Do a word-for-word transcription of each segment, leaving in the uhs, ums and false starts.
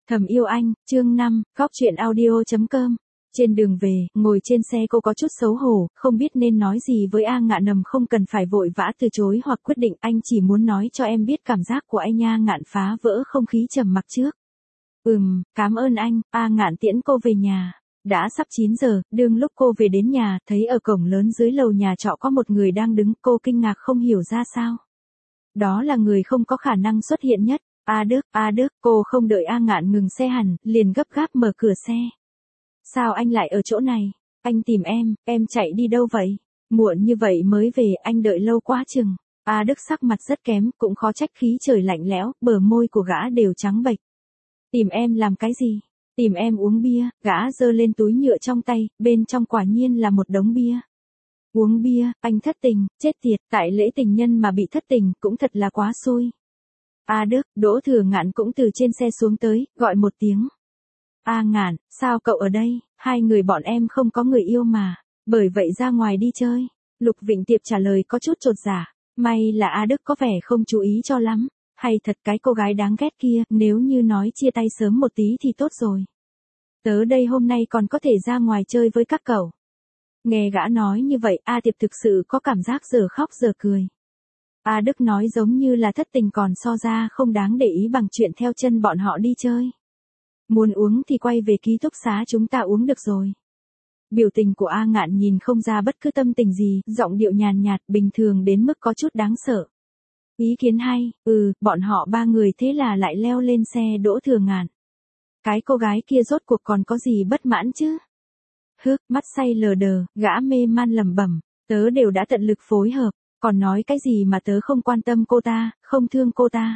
Thầm yêu anh, chương năm, góc chuyện audio chấm com. Trên đường về, ngồi trên xe cô có chút xấu hổ, không biết nên nói gì với A Ngạn Nầm, không cần phải vội vã từ chối hoặc quyết định, anh chỉ muốn nói cho em biết cảm giác của anh. A Ngạn phá vỡ không khí trầm mặc trước. Ừm, cảm ơn anh. A Ngạn tiễn cô về nhà. Đã sắp chín giờ, đương lúc cô về đến nhà, thấy ở cổng lớn dưới lầu nhà trọ có một người đang đứng, cô kinh ngạc không hiểu ra sao. Đó là người không có khả năng xuất hiện nhất. A Đức, A Đức, cô không đợi A Ngạn ngừng xe hẳn, liền gấp gáp mở cửa xe. Sao anh lại ở chỗ này? Anh tìm em, em chạy đi đâu vậy? Muộn như vậy mới về, anh đợi lâu quá chừng. A Đức sắc mặt rất kém, cũng khó trách khí trời lạnh lẽo, bờ môi của gã đều trắng bệch. Tìm em làm cái gì? Tìm em uống bia, gã giơ lên túi nhựa trong tay, bên trong quả nhiên là một đống bia. Uống bia, anh thất tình, chết tiệt, tại lễ tình nhân mà bị thất tình, cũng thật là quá xui. A Đức, Đỗ Thừa Ngạn cũng từ trên xe xuống tới, gọi một tiếng. A Ngạn, sao cậu ở đây? Hai người bọn em không có người yêu mà, bởi vậy ra ngoài đi chơi. Lục Vịnh Tiệp trả lời có chút chột dạ. May là A Đức có vẻ không chú ý cho lắm. Hay thật cái cô gái đáng ghét kia, nếu như nói chia tay sớm một tí thì tốt rồi. Tớ đây hôm nay còn có thể ra ngoài chơi với các cậu. Nghe gã nói như vậy, A Tiệp thực sự có cảm giác giờ khóc giờ cười. A Đức nói giống như là thất tình còn so ra không đáng để ý bằng chuyện theo chân bọn họ đi chơi. Muốn uống thì quay về ký túc xá chúng ta uống được rồi. Biểu tình của A Ngạn nhìn không ra bất cứ tâm tình gì, giọng điệu nhàn nhạt, bình thường đến mức có chút đáng sợ. Ý kiến hay, ừ, bọn họ ba người thế là lại leo lên xe Đỗ Thừa Ngạn. Cái cô gái kia rốt cuộc còn có gì bất mãn chứ? Hức, mắt say lờ đờ, gã mê man lẩm bẩm, tớ đều đã tận lực phối hợp, còn nói cái gì mà tớ không quan tâm cô ta, không thương cô ta.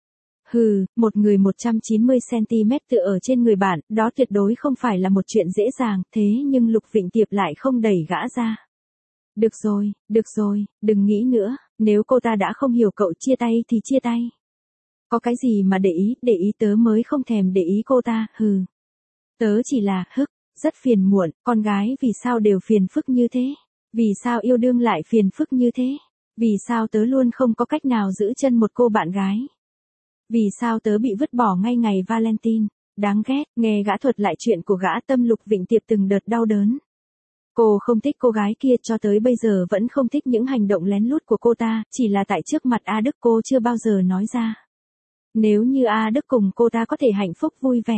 Hừ, một người một trăm chín mươi xăng-ti-mét tựa ở trên người bạn, đó tuyệt đối không phải là một chuyện dễ dàng, thế nhưng Lục Vịnh Tiệp lại không đẩy gã ra. Được rồi, được rồi, đừng nghĩ nữa, nếu cô ta đã không hiểu cậu chia tay thì chia tay. Có cái gì mà để ý, để ý tớ mới không thèm để ý cô ta, hừ. Tớ chỉ là, hức, rất phiền muộn, con gái vì sao đều phiền phức như thế? Vì sao yêu đương lại phiền phức như thế? Vì sao tớ luôn không có cách nào giữ chân một cô bạn gái? Vì sao tớ bị vứt bỏ ngay ngày Valentine? Đáng ghét, nghe gã thuật lại chuyện của gã, tâm Lục Vịnh Tiệp từng đợt đau đớn. Cô không thích cô gái kia, cho tới bây giờ vẫn không thích những hành động lén lút của cô ta, chỉ là tại trước mặt A Đức cô chưa bao giờ nói ra. Nếu như A Đức cùng cô ta có thể hạnh phúc vui vẻ,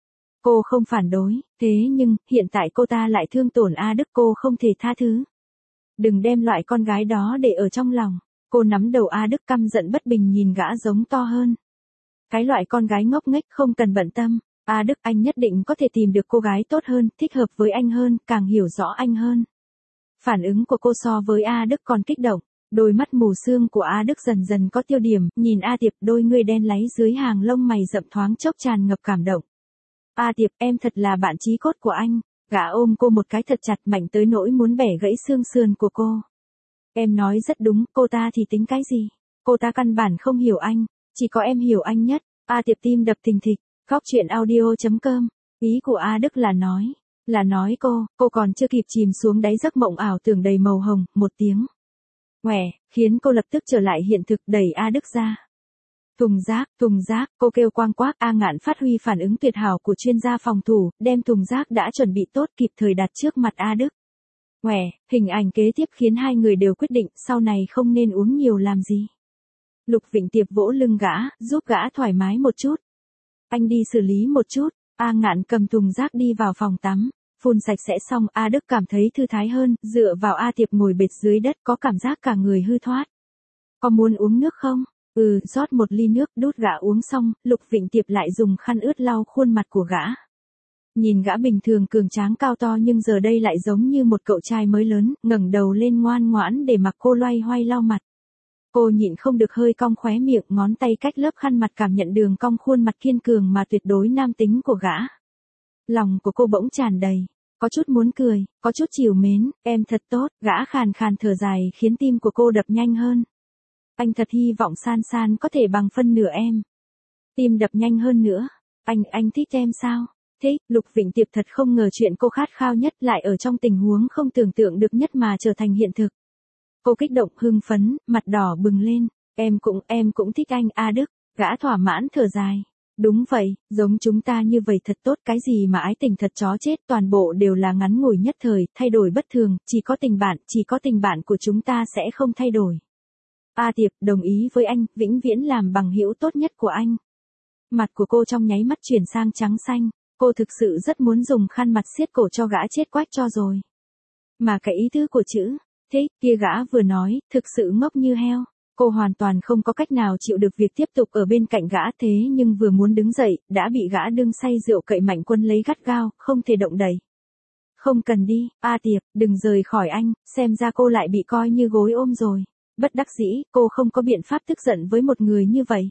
cô không phản đối, thế nhưng, hiện tại cô ta lại thương tổn A Đức, cô không thể tha thứ. Đừng đem loại con gái đó để ở trong lòng. Cô nắm đầu A Đức căm giận bất bình nhìn gã giống to hơn. Cái loại con gái ngốc nghếch không cần bận tâm. A Đức, anh nhất định có thể tìm được cô gái tốt hơn, thích hợp với anh hơn, càng hiểu rõ anh hơn. Phản ứng của cô so với A Đức còn kích động. Đôi mắt mù sương của A Đức dần dần có tiêu điểm, nhìn A Tiệp, đôi người đen láy dưới hàng lông mày rậm thoáng chốc tràn ngập cảm động. A Tiệp, em thật là bạn chí cốt của anh. Gã ôm cô một cái thật chặt, mạnh tới nỗi muốn bẻ gãy xương sườn của cô. Em nói rất đúng, cô ta thì tính cái gì? Cô ta căn bản không hiểu anh, chỉ có em hiểu anh nhất. A Tiệp tim đập thình thịch, góc chuyện audio chấm com. Ý của A Đức là nói, là nói cô, cô còn chưa kịp chìm xuống đáy giấc mộng ảo tưởng đầy màu hồng, một tiếng ngoẻ, khiến cô lập tức trở lại hiện thực, đẩy A Đức ra. Thùng rác, thùng rác, cô kêu quang quác. A Ngạn phát huy phản ứng tuyệt hảo của chuyên gia phòng thủ, đem thùng rác đã chuẩn bị tốt kịp thời đặt trước mặt A Đức. Ngoẻ, hình ảnh kế tiếp khiến hai người đều quyết định sau này không nên uống nhiều làm gì. Lục Vịnh Tiệp vỗ lưng gã, giúp gã thoải mái một chút. Anh đi xử lý một chút. A Ngạn cầm thùng rác đi vào phòng tắm, phun sạch sẽ xong, A Đức cảm thấy thư thái hơn, dựa vào A Tiệp ngồi bệt dưới đất, có cảm giác cả người hư thoát. Có muốn uống nước không? Ừ, rót một ly nước, đút gã uống xong, Lục Vịnh Tiệp lại dùng khăn ướt lau khuôn mặt của gã. Nhìn gã bình thường cường tráng cao to nhưng giờ đây lại giống như một cậu trai mới lớn, ngẩng đầu lên ngoan ngoãn để mặc cô loay hoay lau mặt. Cô nhịn không được hơi cong khóe miệng, ngón tay cách lớp khăn mặt cảm nhận đường cong khuôn mặt kiên cường mà tuyệt đối nam tính của gã. Lòng của cô bỗng tràn đầy, có chút muốn cười, có chút trìu mến, em thật tốt, gã khàn khàn thở dài khiến tim của cô đập nhanh hơn. Anh thật hy vọng San San có thể bằng phân nửa em. Tim đập nhanh hơn nữa, anh, anh thích em sao? Thế, Lục Vịnh Tiệp thật không ngờ chuyện cô khát khao nhất lại ở trong tình huống không tưởng tượng được nhất mà trở thành hiện thực. Cô kích động hưng phấn, mặt đỏ bừng lên, em cũng, em cũng thích anh. A Đức, gã thỏa mãn thở dài. Đúng vậy, giống chúng ta như vậy thật tốt, cái gì mà ái tình thật chó chết, toàn bộ đều là ngắn ngủi nhất thời, thay đổi bất thường, chỉ có tình bạn, chỉ có tình bạn của chúng ta sẽ không thay đổi. A Tiệp, đồng ý với anh, vĩnh viễn làm bằng hữu tốt nhất của anh. Mặt của cô trong nháy mắt chuyển sang trắng xanh, cô thực sự rất muốn dùng khăn mặt siết cổ cho gã chết quách cho rồi. Mà cái ý tứ của chữ, thế, kia gã vừa nói, thực sự ngốc như heo. Cô hoàn toàn không có cách nào chịu được việc tiếp tục ở bên cạnh gã, thế nhưng vừa muốn đứng dậy, đã bị gã đương say rượu cậy Mạnh Quân lấy gắt gao, không thể động đậy. Không cần đi, A Tiệp, đừng rời khỏi anh, xem ra cô lại bị coi như gối ôm rồi. Bất đắc dĩ, cô không có biện pháp tức giận với một người như vậy.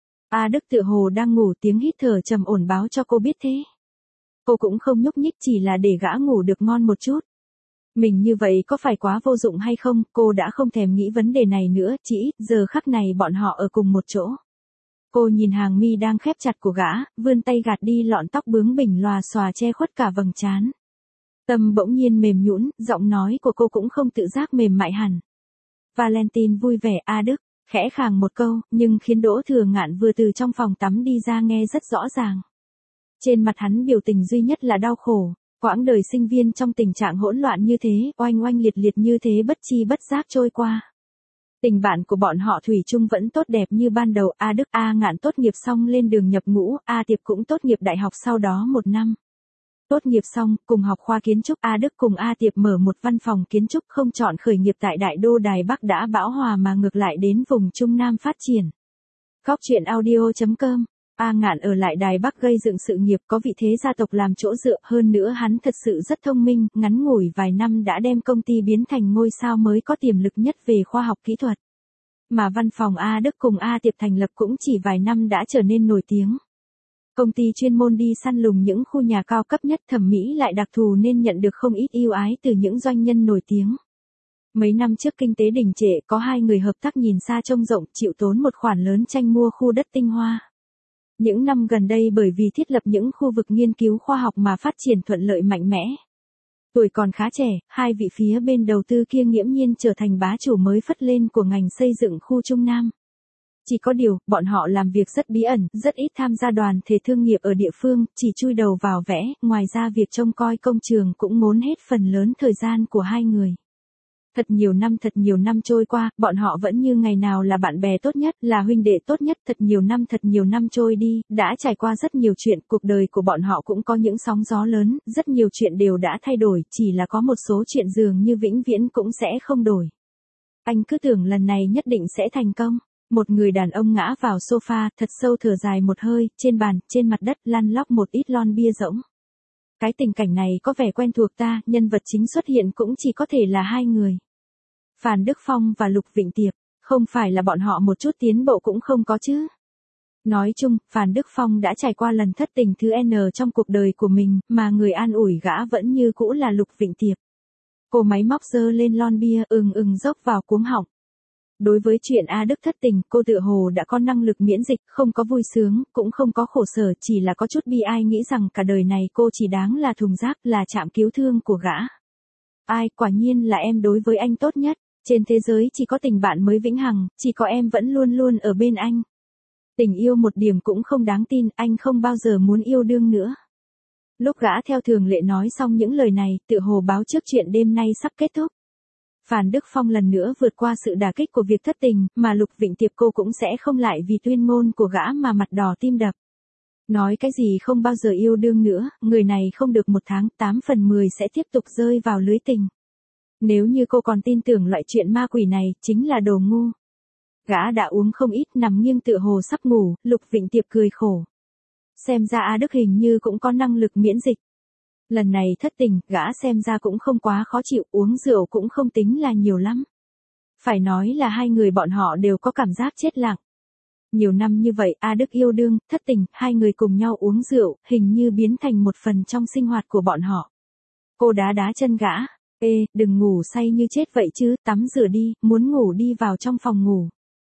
A Đức tựa hồ đang ngủ, tiếng hít thở trầm ổn báo cho cô biết thế. Cô cũng không nhúc nhích, chỉ là để gã ngủ được ngon một chút. Mình như vậy có phải quá vô dụng hay không, cô đã không thèm nghĩ vấn đề này nữa, chỉ ít giờ khắc này bọn họ ở cùng một chỗ. Cô nhìn hàng mi đang khép chặt của gã, vươn tay gạt đi lọn tóc bướng bỉnh lòa xòa che khuất cả vầng trán. Tâm bỗng nhiên mềm nhũn, giọng nói của cô cũng không tự giác mềm mại hẳn. Valentine vui vẻ, A Đức, khẽ khàng một câu, nhưng khiến Đỗ Thừa Ngạn vừa từ trong phòng tắm đi ra nghe rất rõ ràng. Trên mặt hắn biểu tình duy nhất là đau khổ. Quãng đời sinh viên trong tình trạng hỗn loạn như thế, oanh oanh liệt liệt như thế bất chi bất giác trôi qua. Tình bạn của bọn họ thủy chung vẫn tốt đẹp như ban đầu. A Đức, A Ngạn tốt nghiệp xong lên đường nhập ngũ, A Tiệp cũng tốt nghiệp đại học sau đó một năm. Tốt nghiệp xong, cùng học khoa kiến trúc, A Đức cùng A Tiệp mở một văn phòng kiến trúc, không chọn khởi nghiệp tại Đại Đô Đài Bắc đã bão hòa mà ngược lại đến vùng Trung Nam phát triển. Góc truyện audio chấm com. A Ngạn ở lại Đài Bắc gây dựng sự nghiệp, có vị thế gia tộc làm chỗ dựa, hơn nữa hắn thật sự rất thông minh, ngắn ngủi vài năm đã đem công ty biến thành ngôi sao mới có tiềm lực nhất về khoa học kỹ thuật. Mà văn phòng A Đức cùng A Tiệp thành lập cũng chỉ vài năm đã trở nên nổi tiếng. Công ty chuyên môn đi săn lùng những khu nhà cao cấp nhất, thẩm mỹ lại đặc thù nên nhận được không ít ưu ái từ những doanh nhân nổi tiếng. Mấy năm trước kinh tế đình trệ, có hai người hợp tác nhìn xa trông rộng, chịu tốn một khoản lớn tranh mua khu đất Tinh Hoa. Những năm gần đây bởi vì thiết lập những khu vực nghiên cứu khoa học mà phát triển thuận lợi mạnh mẽ. Tuổi còn khá trẻ, hai vị phía bên đầu tư kia nghiễm nhiên trở thành bá chủ mới phất lên của ngành xây dựng khu Trung Nam. Chỉ có điều, bọn họ làm việc rất bí ẩn, rất ít tham gia đoàn thể thương nghiệp ở địa phương, chỉ chui đầu vào vẽ, ngoài ra việc trông coi công trường cũng ngốn hết phần lớn thời gian của hai người. Thật nhiều năm thật nhiều năm trôi qua, bọn họ vẫn như ngày nào là bạn bè tốt nhất, là huynh đệ tốt nhất, thật nhiều năm thật nhiều năm trôi đi, đã trải qua rất nhiều chuyện, cuộc đời của bọn họ cũng có những sóng gió lớn, rất nhiều chuyện đều đã thay đổi, chỉ là có một số chuyện dường như vĩnh viễn cũng sẽ không đổi. Anh cứ tưởng lần này nhất định sẽ thành công. Một người đàn ông ngã vào sofa, thật sâu thở dài một hơi, trên bàn, trên mặt đất lăn lóc một ít lon bia rỗng. Cái tình cảnh này có vẻ quen thuộc ta, nhân vật chính xuất hiện cũng chỉ có thể là hai người. Phan Đức Phong và Lục Vịnh Tiệp, không phải là bọn họ một chút tiến bộ cũng không có chứ. Nói chung, Phan Đức Phong đã trải qua lần thất tình thứ N trong cuộc đời của mình, mà người an ủi gã vẫn như cũ là Lục Vịnh Tiệp. Cô máy móc giơ lên lon bia, ừng ừng dốc vào cuống họng. Đối với chuyện A Đức thất tình, cô tựa hồ đã có năng lực miễn dịch, không có vui sướng, cũng không có khổ sở, chỉ là có chút bi ai nghĩ rằng cả đời này cô chỉ đáng là thùng rác, là trạm cứu thương của gã. Ai, quả nhiên là em đối với anh tốt nhất, trên thế giới chỉ có tình bạn mới vĩnh hằng, chỉ có em vẫn luôn luôn ở bên anh. Tình yêu một điểm cũng không đáng tin, anh không bao giờ muốn yêu đương nữa. Lúc gã theo thường lệ nói xong những lời này, tựa hồ báo trước chuyện đêm nay sắp kết thúc. Phan Đức Phong lần nữa vượt qua sự đả kích của việc thất tình, mà Lục Vịnh Tiệp cô cũng sẽ không lại vì tuyên ngôn của gã mà mặt đỏ tim đập. Nói cái gì không bao giờ yêu đương nữa, người này không được một tháng, tám phần mười sẽ tiếp tục rơi vào lưới tình. Nếu như cô còn tin tưởng loại chuyện ma quỷ này, chính là đồ ngu. Gã đã uống không ít, nằm nghiêng tựa hồ sắp ngủ, Lục Vịnh Tiệp cười khổ. Xem ra A Đức hình như cũng có năng lực miễn dịch. Lần này thất tình, gã xem ra cũng không quá khó chịu, uống rượu cũng không tính là nhiều lắm. Phải nói là hai người bọn họ đều có cảm giác chết lặng. Nhiều năm như vậy, A Đức yêu đương, thất tình, hai người cùng nhau uống rượu, hình như biến thành một phần trong sinh hoạt của bọn họ. Cô đá đá chân gã, ê, đừng ngủ say như chết vậy chứ, tắm rửa đi, muốn ngủ đi vào trong phòng ngủ.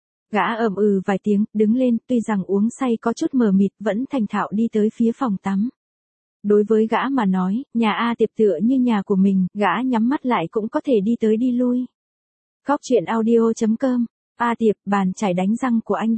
Gã ầm ừ vài tiếng, đứng lên, tuy rằng uống say có chút mờ mịt, vẫn thành thạo đi tới phía phòng tắm. Đối với gã mà nói, nhà A Tiệp tựa như nhà của mình, gã nhắm mắt lại cũng có thể đi tới đi lui. Góc truyện audio chấm com. A Tiệp, bàn chải đánh răng của anh đâu?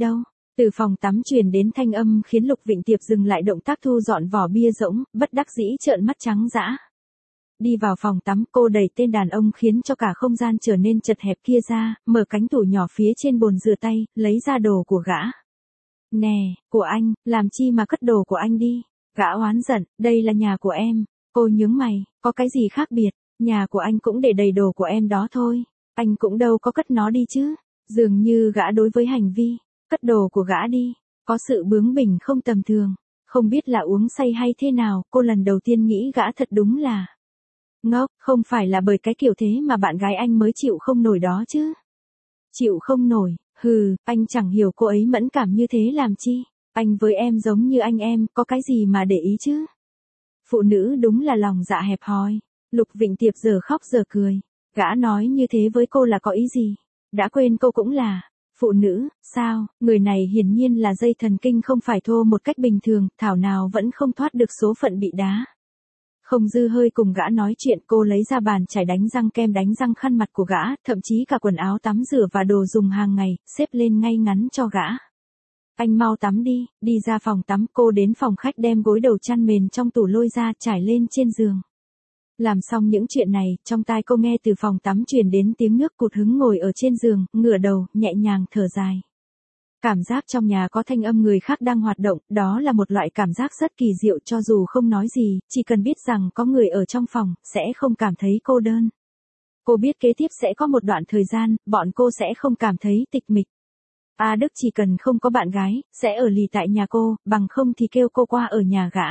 Từ phòng tắm truyền đến thanh âm khiến Lục Vịnh Tiệp dừng lại động tác thu dọn vỏ bia rỗng, bất đắc dĩ trợn mắt trắng dã. Đi vào phòng tắm, cô đẩy tên đàn ông khiến cho cả không gian trở nên chật hẹp kia ra, mở cánh tủ nhỏ phía trên bồn rửa tay, lấy ra đồ của gã. Nè, của anh, làm chi mà cất đồ của anh đi? Gã oán giận, đây là nhà của em. Cô nhướng mày, có cái gì khác biệt, nhà của anh cũng để đầy đồ của em đó thôi. Anh cũng đâu có cất nó đi chứ. Dường như gã đối với hành vi cất đồ của gã đi, có sự bướng bỉnh không tầm thường. Không biết là uống say hay thế nào, cô lần đầu tiên nghĩ gã thật đúng là ngốc, không phải là bởi cái kiểu thế mà bạn gái anh mới chịu không nổi đó chứ. Chịu không nổi, hừ, anh chẳng hiểu cô ấy mẫn cảm như thế làm chi. Anh với em giống như anh em, có cái gì mà để ý chứ. Phụ nữ đúng là lòng dạ hẹp hòi. Lục Vịnh Tiệp giờ khóc giờ cười. Gã nói như thế với cô là có ý gì? Đã quên cô cũng là phụ nữ, sao? Người này hiển nhiên là dây thần kinh không phải thô một cách bình thường, thảo nào vẫn không thoát được số phận bị đá. Không dư hơi cùng gã nói chuyện, cô lấy ra bàn chải đánh răng, kem đánh răng, khăn mặt của gã, thậm chí cả quần áo tắm rửa và đồ dùng hàng ngày, xếp lên ngay ngắn cho gã. Anh mau tắm đi, đi ra phòng tắm, cô đến phòng khách đem gối đầu chăn mền trong tủ lôi ra trải lên trên giường. Làm xong những chuyện này, trong tai cô nghe từ phòng tắm truyền đến tiếng nước, cụt hứng ngồi ở trên giường, ngửa đầu, nhẹ nhàng thở dài. Cảm giác trong nhà có thanh âm người khác đang hoạt động, đó là một loại cảm giác rất kỳ diệu, cho dù không nói gì, chỉ cần biết rằng có người ở trong phòng, sẽ không cảm thấy cô đơn. Cô biết kế tiếp sẽ có một đoạn thời gian, bọn cô sẽ không cảm thấy tịch mịch. A Đức chỉ cần không có bạn gái, sẽ ở lì tại nhà cô, bằng không thì kêu cô qua ở nhà gã.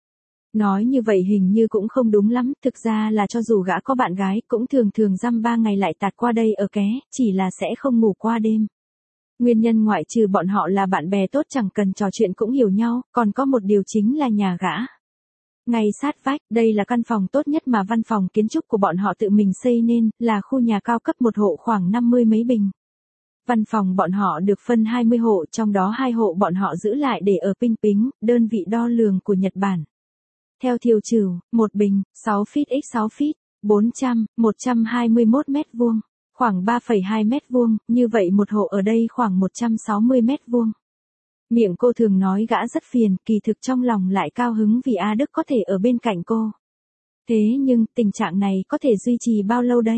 Nói như vậy hình như cũng không đúng lắm, thực ra là cho dù gã có bạn gái, cũng thường thường dăm ba ngày lại tạt qua đây ở ké, chỉ là sẽ không ngủ qua đêm. Nguyên nhân ngoại trừ bọn họ là bạn bè tốt chẳng cần trò chuyện cũng hiểu nhau, còn có một điều chính là nhà gã. Ngay sát vách, đây là căn phòng tốt nhất mà văn phòng kiến trúc của bọn họ tự mình xây nên, là khu nhà cao cấp một hộ khoảng năm mươi mấy bình. Văn phòng bọn họ được phân hai mươi hộ, trong đó hai hộ bọn họ giữ lại để ở Pinh Pính, đơn vị đo lường của Nhật Bản. Theo thiều trừu, một bình, sáu feet x sáu feet, bốn trăm, một trăm hai mươi mốt mét vuông, khoảng ba phẩy hai mét vuông, như vậy một hộ ở đây khoảng một trăm sáu mươi mét vuông. Miệng cô thường nói gã rất phiền, kỳ thực trong lòng lại cao hứng vì A Đức có thể ở bên cạnh cô. Thế nhưng, tình trạng này có thể duy trì bao lâu đây?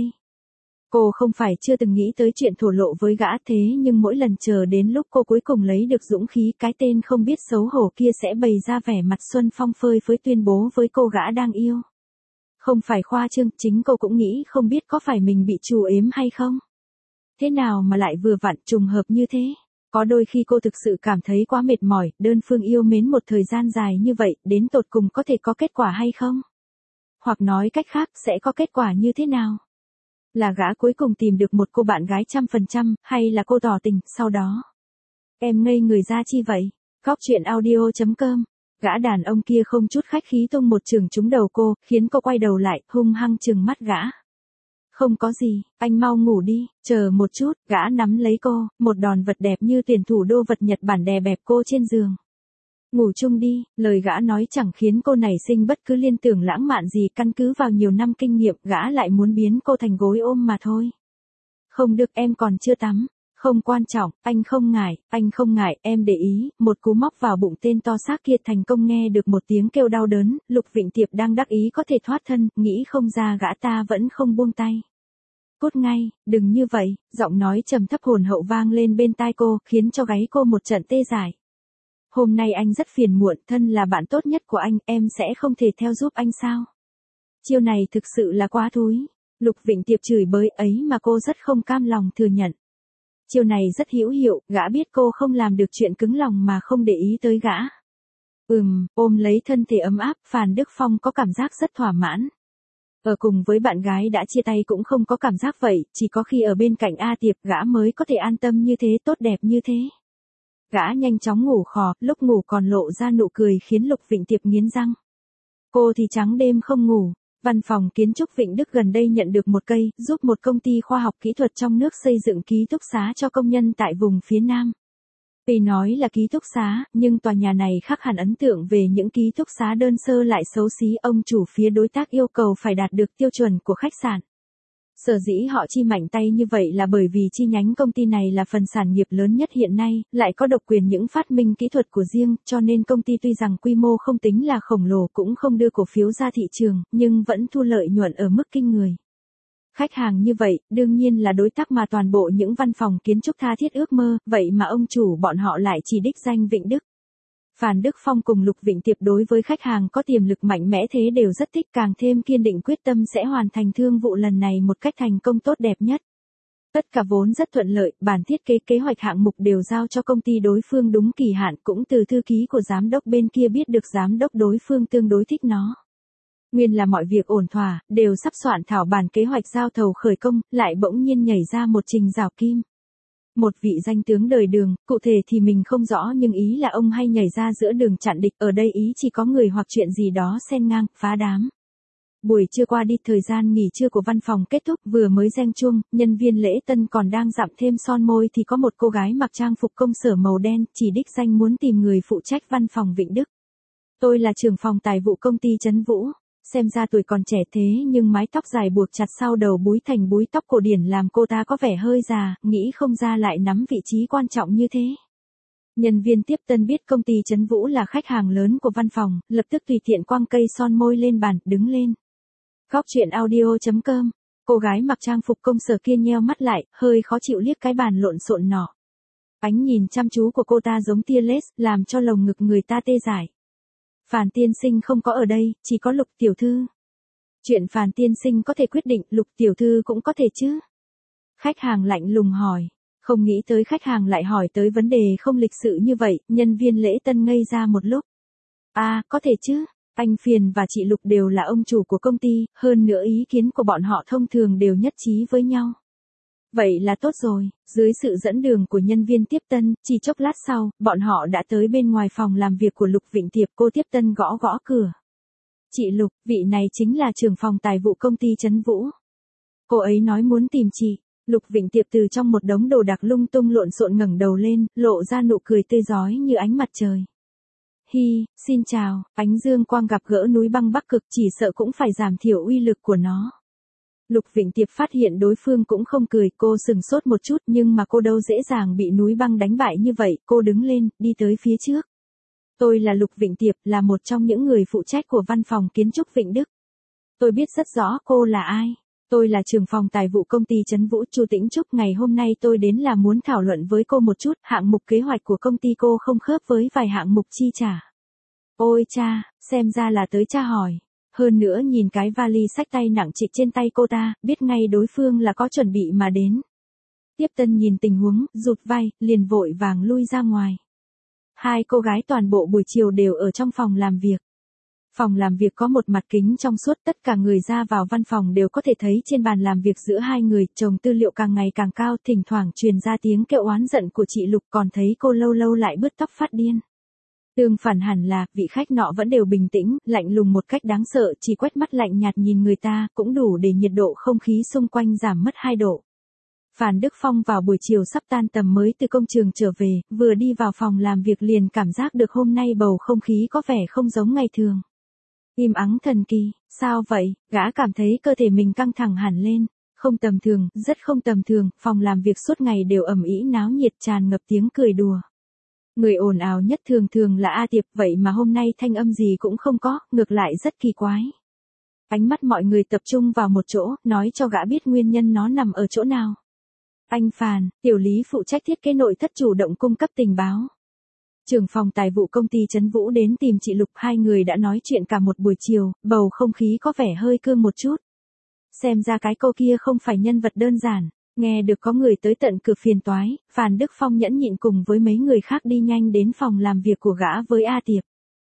Cô không phải chưa từng nghĩ tới chuyện thổ lộ với gã, thế nhưng mỗi lần chờ đến lúc cô cuối cùng lấy được dũng khí, cái tên không biết xấu hổ kia sẽ bày ra vẻ mặt xuân phong phơi phới tuyên bố với cô gã đang yêu. Không phải khoa trương, chính cô cũng nghĩ không biết có phải mình bị trù ếm hay không. Thế nào mà lại vừa vặn trùng hợp như thế? Có đôi khi cô thực sự cảm thấy quá mệt mỏi, đơn phương yêu mến một thời gian dài như vậy, đến tột cùng có thể có kết quả hay không? Hoặc nói cách khác, sẽ có kết quả như thế nào? Là gã cuối cùng tìm được một cô bạn gái trăm phần trăm, hay là cô tỏ tình, sau đó? Em ngây người ra chi vậy? Góc truyện audio chấm com. Gã đàn ông kia không chút khách khí tung một chưởng trúng đầu cô, khiến cô quay đầu lại, hung hăng trừng mắt gã. Không có gì, anh mau ngủ đi, chờ một chút, gã nắm lấy cô, một đòn vật đẹp như tuyển thủ đô vật Nhật Bản đè bẹp cô trên giường. Ngủ chung đi, lời gã nói chẳng khiến cô nảy sinh bất cứ liên tưởng lãng mạn gì, căn cứ vào nhiều năm kinh nghiệm, gã lại muốn biến cô thành gối ôm mà thôi. Không được, em còn chưa tắm. Không quan trọng, anh không ngại, anh không ngại, em để ý, một cú móc vào bụng tên to xác kia thành công, nghe được một tiếng kêu đau đớn, Lục Vịnh Tiệp đang đắc ý có thể thoát thân, nghĩ không ra gã ta vẫn không buông tay. Cút ngay, đừng như vậy, giọng nói trầm thấp hồn hậu vang lên bên tai cô, khiến cho gáy cô một trận tê dại. Hôm nay anh rất phiền muộn, thân là bạn tốt nhất của anh, em sẽ không thể theo giúp anh sao? Chiêu này thực sự là quá thúi. Lục Vịnh Tiệp chửi bới ấy mà cô rất không cam lòng thừa nhận. Chiêu này rất hữu hiệu, gã biết cô không làm được chuyện cứng lòng mà không để ý tới gã. Ừm, ôm lấy thân thể ấm áp, Phàn Đức Phong có cảm giác rất thỏa mãn. Ở cùng với bạn gái đã chia tay cũng không có cảm giác vậy, chỉ có khi ở bên cạnh A Tiệp gã mới có thể an tâm như thế, tốt đẹp như thế. Gã nhanh chóng ngủ khò, lúc ngủ còn lộ ra nụ cười khiến Lục Vịnh Tiệp nghiến răng. Cô thì trắng đêm không ngủ. Văn phòng kiến trúc Vịnh Đức gần đây nhận được một cây, giúp một công ty khoa học kỹ thuật trong nước xây dựng ký túc xá cho công nhân tại vùng phía Nam. Tuy nói là ký túc xá, nhưng tòa nhà này khác hẳn ấn tượng về những ký túc xá đơn sơ lại xấu xí. Ông chủ phía đối tác yêu cầu phải đạt được tiêu chuẩn của khách sạn. Sở dĩ họ chi mạnh tay như vậy là bởi vì chi nhánh công ty này là phần sản nghiệp lớn nhất hiện nay, lại có độc quyền những phát minh kỹ thuật của riêng, cho nên công ty tuy rằng quy mô không tính là khổng lồ cũng không đưa cổ phiếu ra thị trường, nhưng vẫn thu lợi nhuận ở mức kinh người. Khách hàng như vậy, đương nhiên là đối tác mà toàn bộ những văn phòng kiến trúc tha thiết ước mơ, vậy mà ông chủ bọn họ lại chỉ đích danh Vịnh Đức. Phan Đức Phong cùng Lục Vịnh Tiệp đối với khách hàng có tiềm lực mạnh mẽ thế đều rất thích, càng thêm kiên định quyết tâm sẽ hoàn thành thương vụ lần này một cách thành công tốt đẹp nhất. Tất cả vốn rất thuận lợi, bản thiết kế kế hoạch hạng mục đều giao cho công ty đối phương đúng kỳ hạn, cũng từ thư ký của giám đốc bên kia biết được giám đốc đối phương tương đối thích nó. Nguyên là mọi việc ổn thỏa, đều sắp soạn thảo bản kế hoạch giao thầu khởi công, lại bỗng nhiên nhảy ra một Trình Giảo Kim. Một vị danh tướng đời Đường, cụ thể thì mình không rõ nhưng ý là ông hay nhảy ra giữa đường chặn địch, ở đây ý chỉ có người hoặc chuyện gì đó xen ngang, phá đám. Buổi trưa qua đi, thời gian nghỉ trưa của văn phòng kết thúc, vừa mới reng chuông, nhân viên lễ tân còn đang dặm thêm son môi thì có một cô gái mặc trang phục công sở màu đen, chỉ đích danh muốn tìm người phụ trách văn phòng Vịnh Đức. Tôi là trưởng phòng tài vụ công ty Trấn Vũ. Xem ra tuổi còn trẻ thế nhưng mái tóc dài buộc chặt sau đầu búi thành búi tóc cổ điển làm cô ta có vẻ hơi già, nghĩ không ra lại nắm vị trí quan trọng như thế. Nhân viên tiếp tân biết công ty Trấn Vũ là khách hàng lớn của văn phòng, lập tức tùy tiện quăng cây son môi lên bàn, đứng lên. Góc truyện audio chấm com. Cô gái mặc trang phục công sở kia nheo mắt lại, hơi khó chịu liếc cái bàn lộn xộn nọ. Ánh nhìn chăm chú của cô ta giống tia laser, làm cho lồng ngực người ta tê dại. Phàn tiên sinh không có ở đây, chỉ có Lục tiểu thư. Chuyện Phàn tiên sinh có thể quyết định, Lục tiểu thư cũng có thể chứ? Khách hàng lạnh lùng hỏi. Không nghĩ tới khách hàng lại hỏi tới vấn đề không lịch sự như vậy, nhân viên lễ tân ngây ra một lúc. À, có thể chứ, anh Phiền và chị Lục đều là ông chủ của công ty, hơn nữa ý kiến của bọn họ thông thường đều nhất trí với nhau. Vậy là tốt rồi, dưới sự dẫn đường của nhân viên tiếp tân, chỉ chốc lát sau, bọn họ đã tới bên ngoài phòng làm việc của Lục Vịnh Tiệp. Cô tiếp tân gõ gõ cửa. Chị Lục, vị này chính là trưởng phòng tài vụ công ty Trấn Vũ. Cô ấy nói muốn tìm chị. Lục Vịnh Tiệp từ trong một đống đồ đạc lung tung lộn xộn ngẩng đầu lên, lộ ra nụ cười tươi rói như ánh mặt trời. Hi, xin chào, ánh dương quang gặp gỡ núi băng Bắc Cực, chỉ sợ cũng phải giảm thiểu uy lực của nó. Lục Vịnh Tiệp phát hiện đối phương cũng không cười, cô sừng sốt một chút nhưng mà cô đâu dễ dàng bị núi băng đánh bại như vậy, cô đứng lên, đi tới phía trước. Tôi là Lục Vịnh Tiệp, là một trong những người phụ trách của văn phòng kiến trúc Vịnh Đức. Tôi biết rất rõ cô là ai. Tôi là trưởng phòng tài vụ công ty Trấn Vũ, Chu Tĩnh Trúc. Ngày hôm nay tôi đến là muốn thảo luận với cô một chút, hạng mục kế hoạch của công ty cô không khớp với vài hạng mục chi trả. Ôi cha, xem ra là tới tra hỏi. Hơn nữa nhìn cái vali xách tay nặng trịch trên tay cô ta, biết ngay đối phương là có chuẩn bị mà đến. Tiếp tân nhìn tình huống, rụt vai, liền vội vàng lui ra ngoài. Hai cô gái toàn bộ buổi chiều đều ở trong phòng làm việc. Phòng làm việc có một mặt kính trong suốt, tất cả người ra vào văn phòng đều có thể thấy trên bàn làm việc giữa hai người, chồng tư liệu càng ngày càng cao, thỉnh thoảng truyền ra tiếng kêu oán giận của chị Lục, còn thấy cô lâu lâu lại bứt tóc phát điên. Tương phản hẳn là, vị khách nọ vẫn đều bình tĩnh, lạnh lùng một cách đáng sợ, chỉ quét mắt lạnh nhạt nhìn người ta, cũng đủ để nhiệt độ không khí xung quanh giảm mất hai độ. Phan Đức Phong vào buổi chiều sắp tan tầm mới từ công trường trở về, vừa đi vào phòng làm việc liền cảm giác được hôm nay bầu không khí có vẻ không giống ngày thường. Im ắng thần kỳ, sao vậy, gã cảm thấy cơ thể mình căng thẳng hẳn lên, không tầm thường, rất không tầm thường, phòng làm việc suốt ngày đều ầm ĩ náo nhiệt tràn ngập tiếng cười đùa. Người ồn ào nhất thường thường là A Tiệp, vậy mà hôm nay thanh âm gì cũng không có, ngược lại rất kỳ quái. Ánh mắt mọi người tập trung vào một chỗ, nói cho gã biết nguyên nhân nó nằm ở chỗ nào. Anh Phàn, tiểu lý phụ trách thiết kế nội thất chủ động cung cấp tình báo. Trưởng phòng tài vụ công ty Trấn Vũ đến tìm chị Lục, hai người đã nói chuyện cả một buổi chiều, bầu không khí có vẻ hơi cương một chút. Xem ra cái cô kia không phải nhân vật đơn giản, nghe được có người tới tận cửa phiền toái, Phan Đức Phong nhẫn nhịn cùng với mấy người khác đi nhanh đến phòng làm việc của gã với A Tiệp.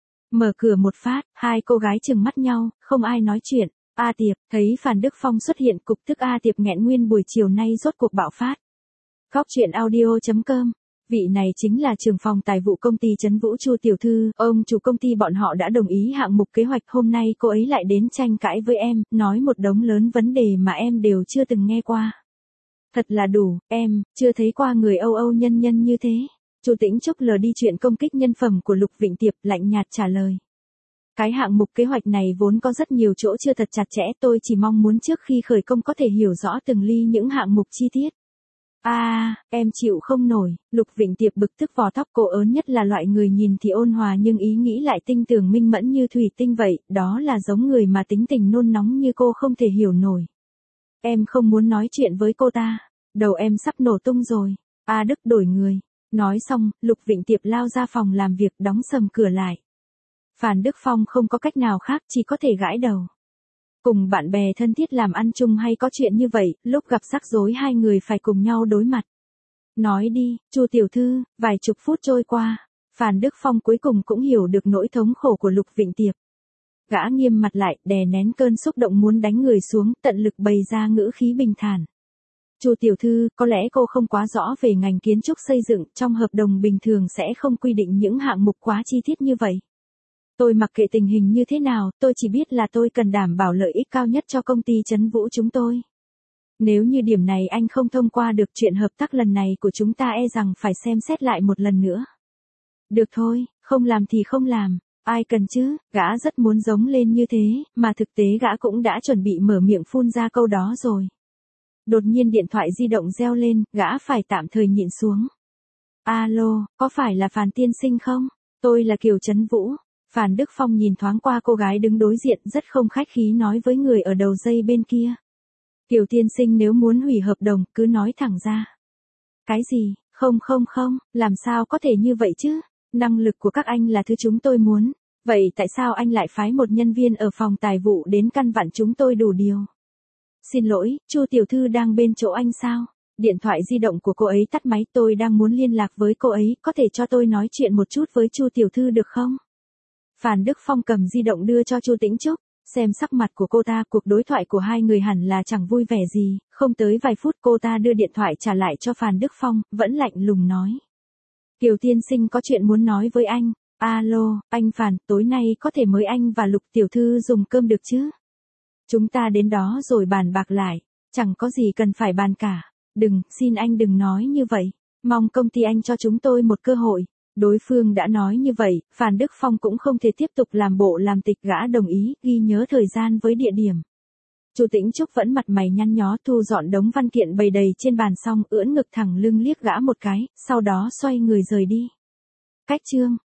Mở cửa một phát, hai cô gái chừng mắt nhau, không ai nói chuyện. A Tiệp, thấy Phan Đức Phong xuất hiện, cục tức A Tiệp nghẹn nguyên buổi chiều nay rốt cuộc bạo phát. Góc truyện audio chấm com. Vị này chính là trưởng phòng tài vụ công ty Trấn Vũ, Chu tiểu thư, ông chủ công ty bọn họ đã đồng ý hạng mục kế hoạch, hôm nay cô ấy lại đến tranh cãi với em, nói một đống lớn vấn đề mà em đều chưa từng nghe qua. Thật là đủ, em, chưa thấy qua người Âu Âu nhân nhân như thế. Chu Tĩnh Trúc lờ đi chuyện công kích nhân phẩm của Lục Vịnh Tiệp, lạnh nhạt trả lời. Cái hạng mục kế hoạch này vốn có rất nhiều chỗ chưa thật chặt chẽ, tôi chỉ mong muốn trước khi khởi công có thể hiểu rõ từng ly những hạng mục chi tiết. A, à, em chịu không nổi, Lục Vịnh Tiệp bực tức vò tóc, cô ớn nhất là loại người nhìn thì ôn hòa nhưng ý nghĩ lại tinh tường minh mẫn như thủy tinh vậy, đó là giống người mà tính tình nôn nóng như cô không thể hiểu nổi. Em không muốn nói chuyện với cô ta, đầu em sắp nổ tung rồi. A Đức đổi người. Nói xong, Lục Vịnh Tiệp lao ra phòng làm việc, đóng sầm cửa lại. Phan Đức Phong không có cách nào khác, chỉ có thể gãi đầu. Cùng bạn bè thân thiết làm ăn chung hay có chuyện như vậy, lúc gặp rắc rối hai người phải cùng nhau đối mặt. Nói đi, Chu tiểu thư. Vài chục phút trôi qua, Phan Đức Phong cuối cùng cũng hiểu được nỗi thống khổ của Lục Vịnh Tiệp. Gã nghiêm mặt lại, đè nén cơn xúc động muốn đánh người xuống, tận lực bày ra ngữ khí bình thản. Chu tiểu thư, có lẽ cô không quá rõ về ngành kiến trúc xây dựng, trong hợp đồng bình thường sẽ không quy định những hạng mục quá chi tiết như vậy. Tôi mặc kệ tình hình như thế nào, tôi chỉ biết là tôi cần đảm bảo lợi ích cao nhất cho công ty Trấn Vũ chúng tôi. Nếu như điểm này anh không thông qua được, chuyện hợp tác lần này của chúng ta e rằng phải xem xét lại một lần nữa. Được thôi, không làm thì không làm, ai cần chứ, gã rất muốn giống lên như thế, mà thực tế gã cũng đã chuẩn bị mở miệng phun ra câu đó rồi. Đột nhiên điện thoại di động reo lên, gã phải tạm thời nhịn xuống. Alo, có phải là Phan tiên sinh không? Tôi là Kiều Trấn Vũ. Phan Đức Phong nhìn thoáng qua cô gái đứng đối diện, rất không khách khí nói với người ở đầu dây bên kia. Kiều tiên sinh, nếu muốn hủy hợp đồng, cứ nói thẳng ra. Cái gì? Không không không, làm sao có thể như vậy chứ? Năng lực của các anh là thứ chúng tôi muốn. Vậy tại sao anh lại phái một nhân viên ở phòng tài vụ đến căn vặn chúng tôi đủ điều? Xin lỗi, Chu tiểu thư đang bên chỗ anh sao? Điện thoại di động của cô ấy tắt máy, tôi đang muốn liên lạc với cô ấy, có thể cho tôi nói chuyện một chút với Chu tiểu thư được không? Phan Đức Phong cầm di động đưa cho Chu Tĩnh Trúc, xem sắc mặt của cô ta, cuộc đối thoại của hai người hẳn là chẳng vui vẻ gì, không tới vài phút cô ta đưa điện thoại trả lại cho Phan Đức Phong, vẫn lạnh lùng nói. Kiều tiên sinh có chuyện muốn nói với anh. Alo, anh Phan, tối nay có thể mời anh và Lục tiểu thư dùng cơm được chứ? Chúng ta đến đó rồi bàn bạc lại, chẳng có gì cần phải bàn cả. Đừng, xin anh đừng nói như vậy, mong công ty anh cho chúng tôi một cơ hội. Đối phương đã nói như vậy, Phan Đức Phong cũng không thể tiếp tục làm bộ làm tịch, gã đồng ý, ghi nhớ thời gian với địa điểm. Chu Tĩnh Trúc vẫn mặt mày nhăn nhó thu dọn đống văn kiện bày đầy trên bàn xong, ưỡn ngực thẳng lưng liếc gã một cái, sau đó xoay người rời đi. Cách chương